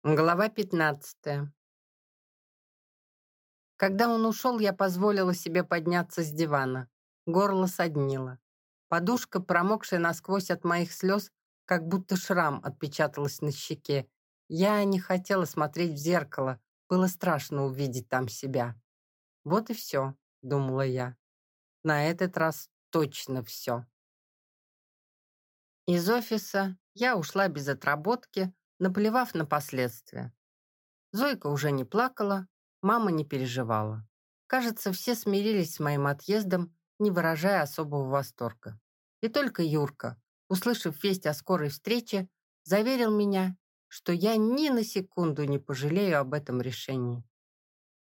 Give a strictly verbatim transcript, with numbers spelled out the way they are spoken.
Глава пятнадцатая. Когда он ушел, я позволила себе подняться с дивана. Горло соднило. Подушка, промокшая насквозь от моих слез, как будто шрам отпечаталась на щеке. Я не хотела смотреть в зеркало. Было страшно увидеть там себя. Вот и все, думала я. На этот раз точно все. Из офиса я ушла без отработки, наплевав на последствия. Зойка уже не плакала, мама не переживала. Кажется, все смирились с моим отъездом, не выражая особого восторга. И только Юрка, услышав весть о скорой встрече, заверил меня, что я ни на секунду не пожалею об этом решении.